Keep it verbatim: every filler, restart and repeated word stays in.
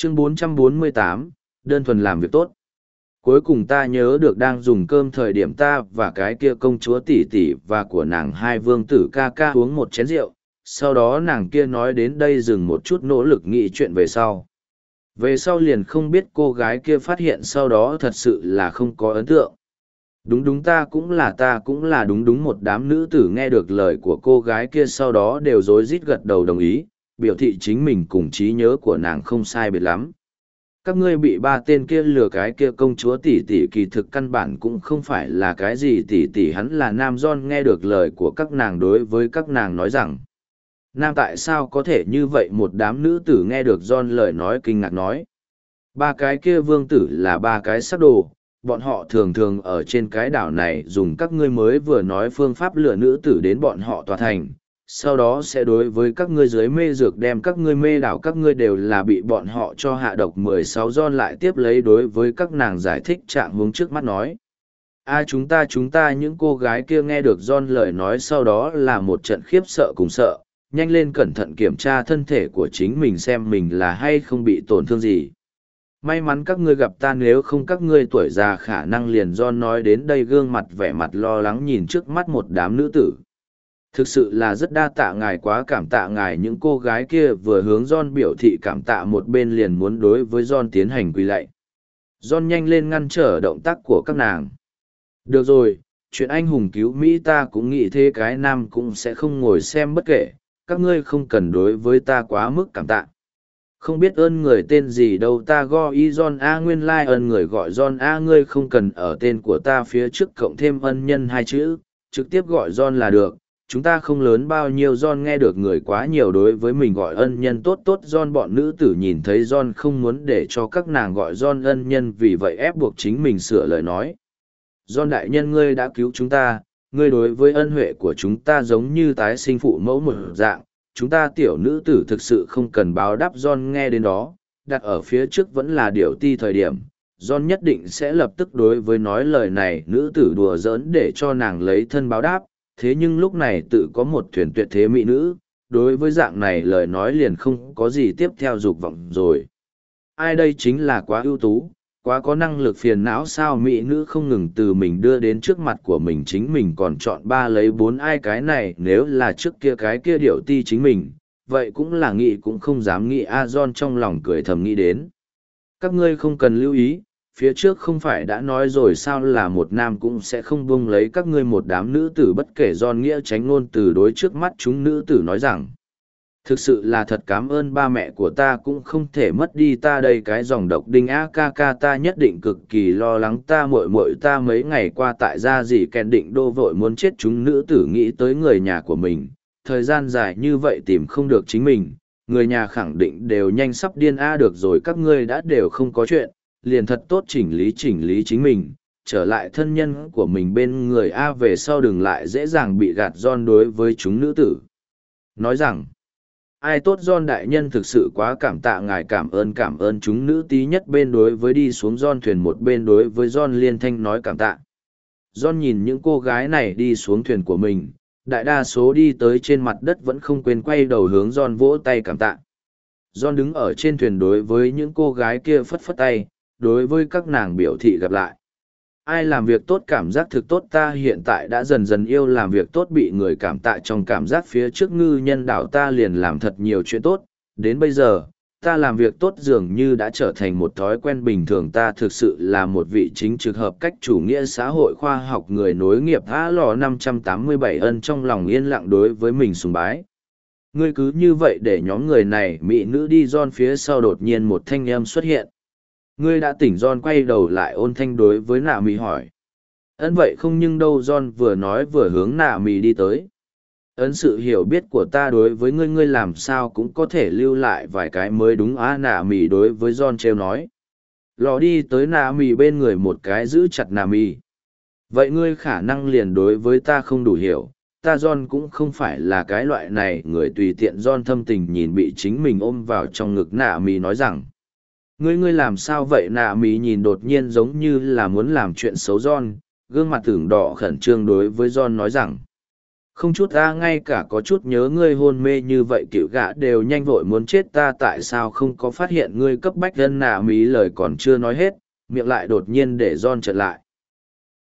Chương bốn trăm bốn mươi tám, đơn thuần làm việc tốt. Cuối cùng ta nhớ được đang dùng cơm thời điểm ta và cái kia công chúa tỷ tỷ và của nàng hai vương tử ca ca uống một chén rượu, sau đó nàng kia nói đến đây dừng một chút nỗ lực nghĩ chuyện về sau. Về sau liền không biết cô gái kia phát hiện sau đó thật sự là không có ấn tượng. Đúng đúng ta cũng là ta cũng là đúng đúng một đám nữ tử nghe được lời của cô gái kia sau đó đều rối rít gật đầu đồng ý, biểu thị chính mình cùng trí nhớ của nàng không sai biệt lắm. Các ngươi bị ba tên kia lừa cái kia công chúa tỷ tỷ kỳ thực căn bản cũng không phải là cái gì tỷ tỷ hắn là Nam John nghe được lời của các nàng đối với các nàng nói rằng. Nam tại sao có thể như vậy một đám nữ tử nghe được John lời nói kinh ngạc nói. Ba cái kia vương tử là ba cái sắc đồ, bọn họ thường thường ở trên cái đảo này dùng các ngươi mới vừa nói phương pháp lừa nữ tử đến bọn họ tòa thành. Sau đó sẽ đối với các ngươi dưới mê dược đem các ngươi mê đảo các ngươi đều là bị bọn họ cho hạ độc mười sáu John lại tiếp lấy đối với các nàng giải thích trạng huống trước mắt nói. A chúng ta chúng ta những cô gái kia nghe được John lời nói sau đó là một trận khiếp sợ cùng sợ, nhanh lên cẩn thận kiểm tra thân thể của chính mình xem mình là hay không bị tổn thương gì. May mắn các ngươi gặp ta nếu không các ngươi tuổi già khả năng liền John nói đến đây gương mặt vẻ mặt lo lắng nhìn trước mắt một đám nữ tử. Thực sự là rất đa tạ ngài quá cảm tạ ngài những cô gái kia vừa hướng John biểu thị cảm tạ một bên liền muốn đối với John tiến hành quỳ lạy. John nhanh lên ngăn trở động tác của các nàng. Được rồi, chuyện anh hùng cứu Mỹ ta cũng nghĩ thế cái nam cũng sẽ không ngồi xem bất kể, các ngươi không cần đối với ta quá mức cảm tạ. Không biết ơn người tên gì đâu ta gọi y John A nguyên lai like ơn người gọi John A ngươi không cần ở tên của ta phía trước cộng thêm ân nhân hai chữ, trực tiếp gọi John là được. Chúng ta không lớn bao nhiêu John nghe được người quá nhiều đối với mình gọi ân nhân tốt tốt John bọn nữ tử nhìn thấy John không muốn để cho các nàng gọi John ân nhân vì vậy ép buộc chính mình sửa lời nói. John đại nhân ngươi đã cứu chúng ta, ngươi đối với ân huệ của chúng ta giống như tái sinh phụ mẫu một dạng, chúng ta tiểu nữ tử thực sự không cần báo đáp John nghe đến đó, đặt ở phía trước vẫn là điều ti thời điểm. John nhất định sẽ lập tức đối với nói lời này nữ tử đùa giỡn để cho nàng lấy thân báo đáp, thế nhưng lúc này tự có một thuyền tuyệt thế mỹ nữ, đối với dạng này lời nói liền không có gì tiếp theo dục vọng rồi. Ai đây chính là quá ưu tú, quá có năng lực phiền não sao mỹ nữ không ngừng từ mình đưa đến trước mặt của mình chính mình còn chọn ba lấy bốn ai cái này nếu là trước kia cái kia điệu ti chính mình, vậy cũng là nghĩ cũng không dám nghĩ A John trong lòng cười thầm nghĩ đến. Các ngươi không cần lưu ý, phía trước không phải đã nói rồi sao là một nam cũng sẽ không buông lấy các ngươi một đám nữ tử bất kể John nghĩa tránh ngôn từ đối trước mắt chúng nữ tử nói rằng. Thực sự là thật cảm ơn ba mẹ của ta cũng không thể mất đi ta đây cái dòng độc đinh a ca ca ta nhất định cực kỳ lo lắng ta muội muội ta mấy ngày qua tại gia gì kèn định đô vội muốn chết chúng nữ tử nghĩ tới người nhà của mình, thời gian dài như vậy tìm không được chính mình, người nhà khẳng định đều nhanh sắp điên a được rồi các ngươi đã đều không có chuyện, liền thật tốt chỉnh lý chỉnh lý chính mình, trở lại thân nhân của mình bên người a về sau đừng lại dễ dàng bị gạt John đối với chúng nữ tử. Nói rằng, ai tốt John đại nhân thực sự quá cảm tạ ngài cảm ơn cảm ơn chúng nữ tí nhất bên đối với đi xuống John thuyền một bên đối với John liên thanh nói cảm tạ. John nhìn những cô gái này đi xuống thuyền của mình, đại đa số đi tới trên mặt đất vẫn không quên quay đầu hướng John vỗ tay cảm tạ. John đứng ở trên thuyền đối với những cô gái kia phất phất tay, đối với các nàng biểu thị gặp lại. Ai làm việc tốt cảm giác thực tốt ta hiện tại đã dần dần yêu làm việc tốt bị người cảm tạ trong cảm giác phía trước ngư nhân đảo ta liền làm thật nhiều chuyện tốt, đến bây giờ, ta làm việc tốt dường như đã trở thành một thói quen bình thường ta thực sự là một vị chính trực hợp cách chủ nghĩa xã hội khoa học người nối nghiệp A lò năm trăm tám mươi bảy ân trong lòng yên lặng đối với mình sùng bái. Ngươi cứ như vậy để nhóm người này mỹ nữ đi John phía sau đột nhiên một thanh âm xuất hiện. Ngươi đã tỉnh John quay đầu lại ôn thanh đối với nạ mì hỏi. Ấn vậy không nhưng đâu John vừa nói vừa hướng nạ mì đi tới. Ấn sự hiểu biết của ta đối với ngươi ngươi làm sao cũng có thể lưu lại vài cái mới đúng á nạ mì đối với John trêu nói. Lò đi tới nạ mì bên người một cái giữ chặt nạ mì. Vậy ngươi khả năng liền đối với ta không đủ hiểu, ta John cũng không phải là cái loại này người tùy tiện John thâm tình nhìn bị chính mình ôm vào trong ngực nạ mì nói rằng. Ngươi ngươi làm sao vậy nạ mì nhìn đột nhiên giống như là muốn làm chuyện xấu John, gương mặt tưởng đỏ khẩn trương đối với John nói rằng. Không chút ta ngay cả có chút nhớ ngươi hôn mê như vậy cựu gã đều nhanh vội muốn chết ta tại sao không có phát hiện ngươi cấp bách dân nạ mí lời còn chưa nói hết, miệng lại đột nhiên để John trở lại.